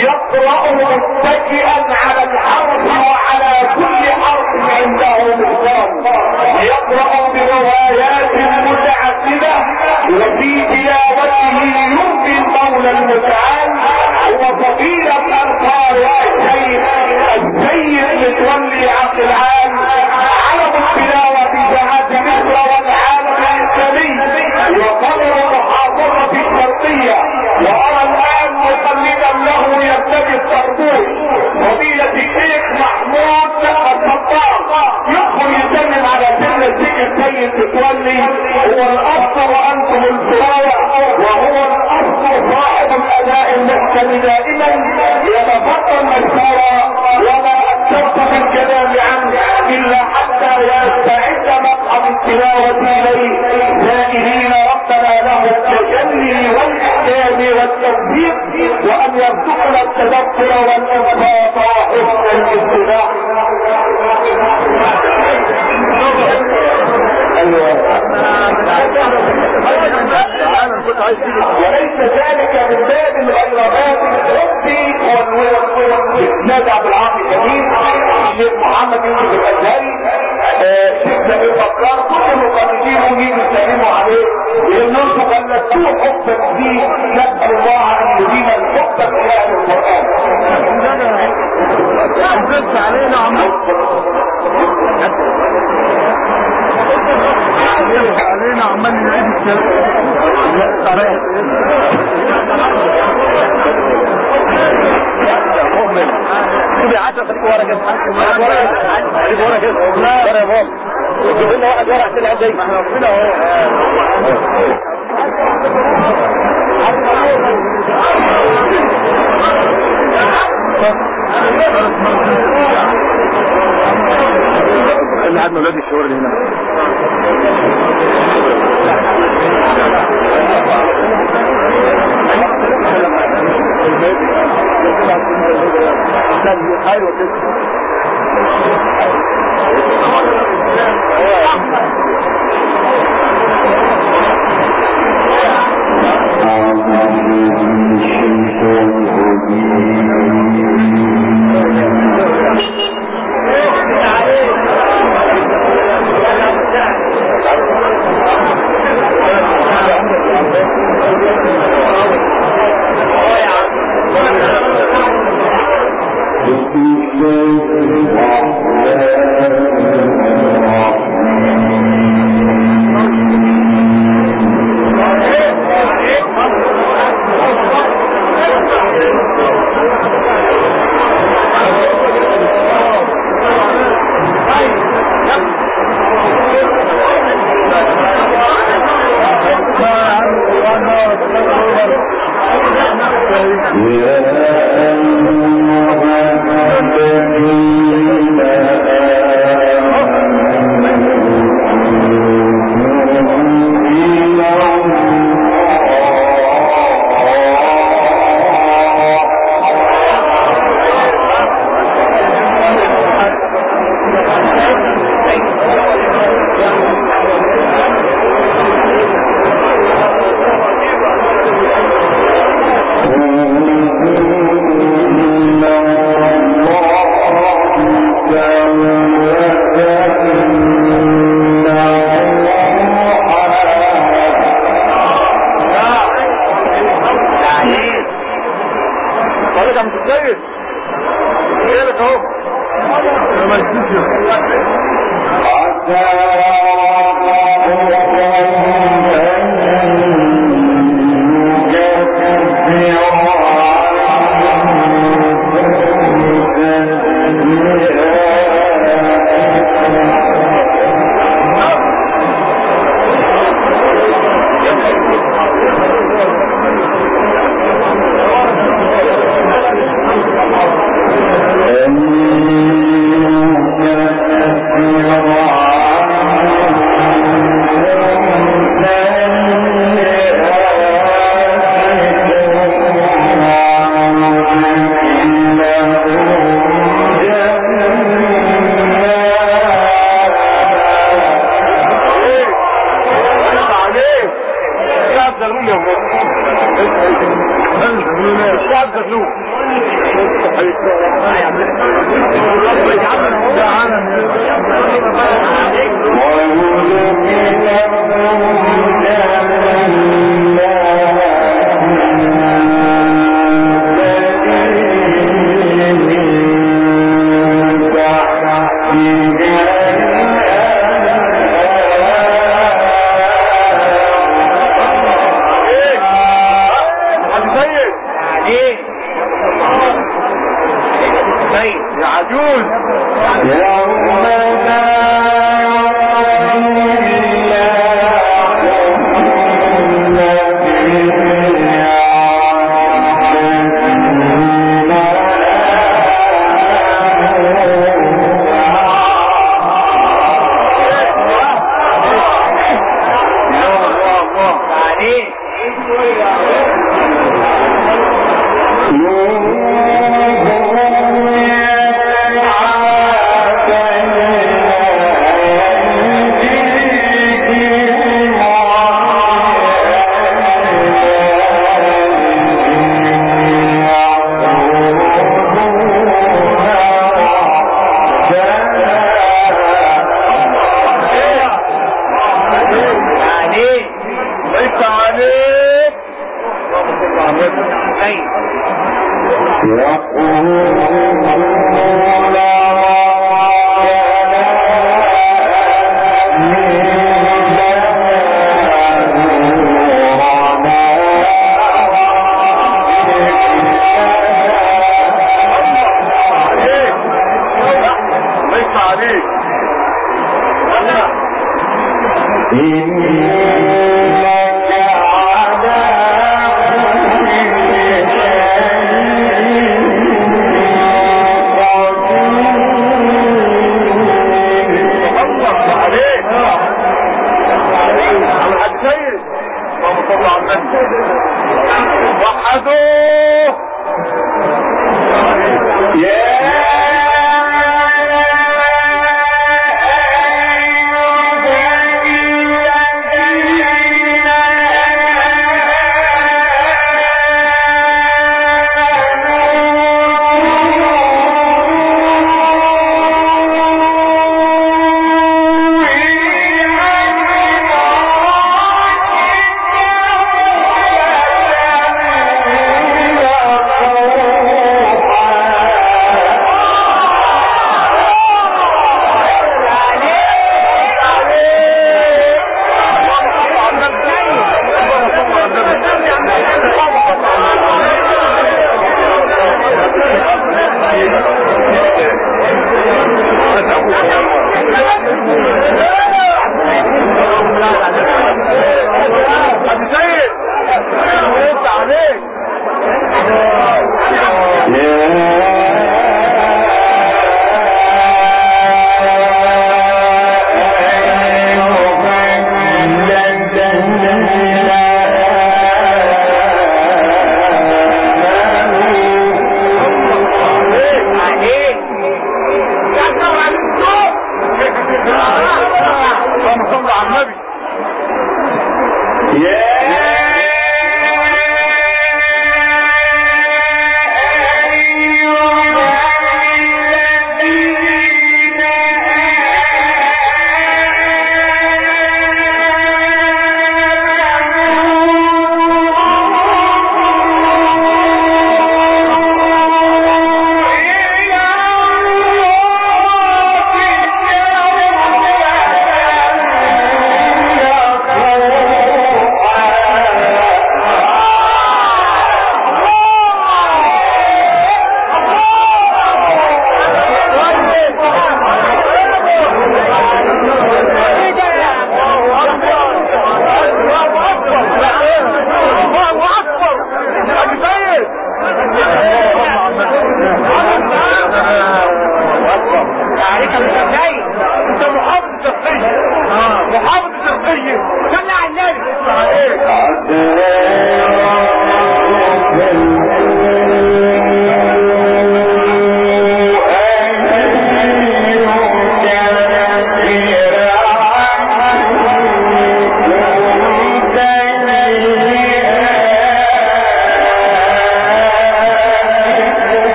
يقرأ متكئا على الحرف وعلى كل حرف عنده مقام، يقرأ بروايات متعددة وفي تلاوته يرضي المولى المتعال. وفضيلة القارئ السيد متولي عبد العال علم التلاوة جهاز مصر والعالم الإسلامي وقدر محافظة الشرقية، وأرى الآن مقلدا له يرتدي الطربوش فضيلة الشيخ محمود الخطاب يدخل يسلم على سن السيد متولي. هو الأصل وأنتم الفراية، وهو الأصل صاحب الأداء المحكم دائما يتفضل مشكورا، ولا أكثرت من كلام عنه إلا حتى يستعد مقعد التلاوة إليه سائلين ربنا له التجلي والإحكام والتوفيق، وأن يرزقنا التذكر والإنصاف وحسن الاستماع. وليس ذلك من باب الغيرات الحبي والإسناد عبد العاطي الجميل، الشيخ محمد يوسف الأزهري، الشيخ نبيل بكار، كل المقلدين ونيجي نسلموا عليه لأنهم قلدتوه حبا فيه. نسأل الله أن يديم الحب في أهل القرآن. علينا عمال نعيد الكلام. شوفي 10 خليك ورا كده، خليك ورا كده ورا يا بابا. قلنا واحد ورا عشان العب زي ما احنا واقفين اهو. اللي قاعد مولاد الشهور اللي هنا ايوه كده.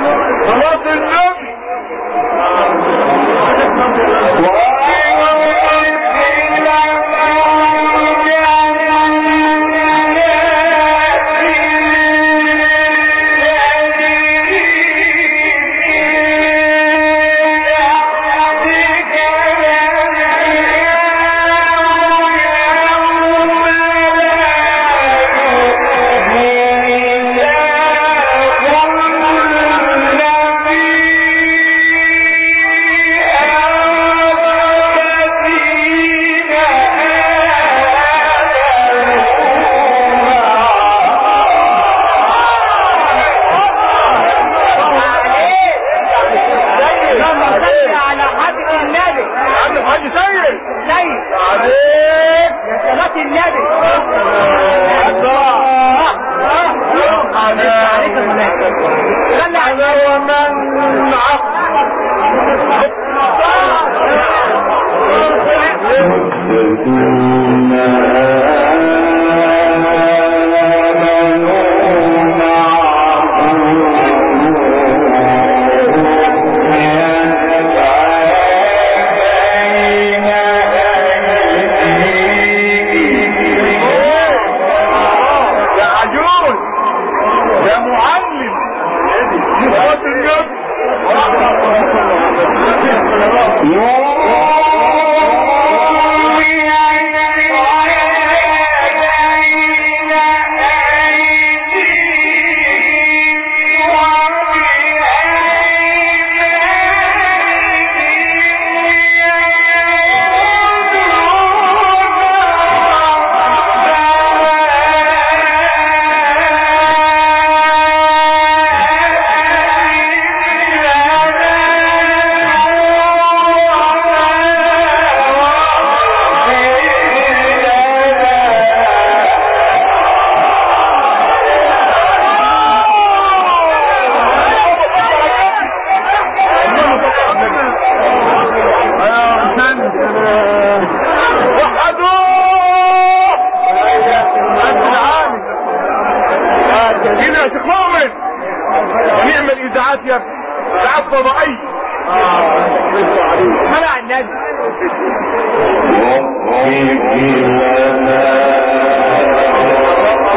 صلاة النبي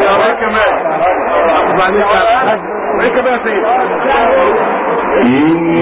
كمان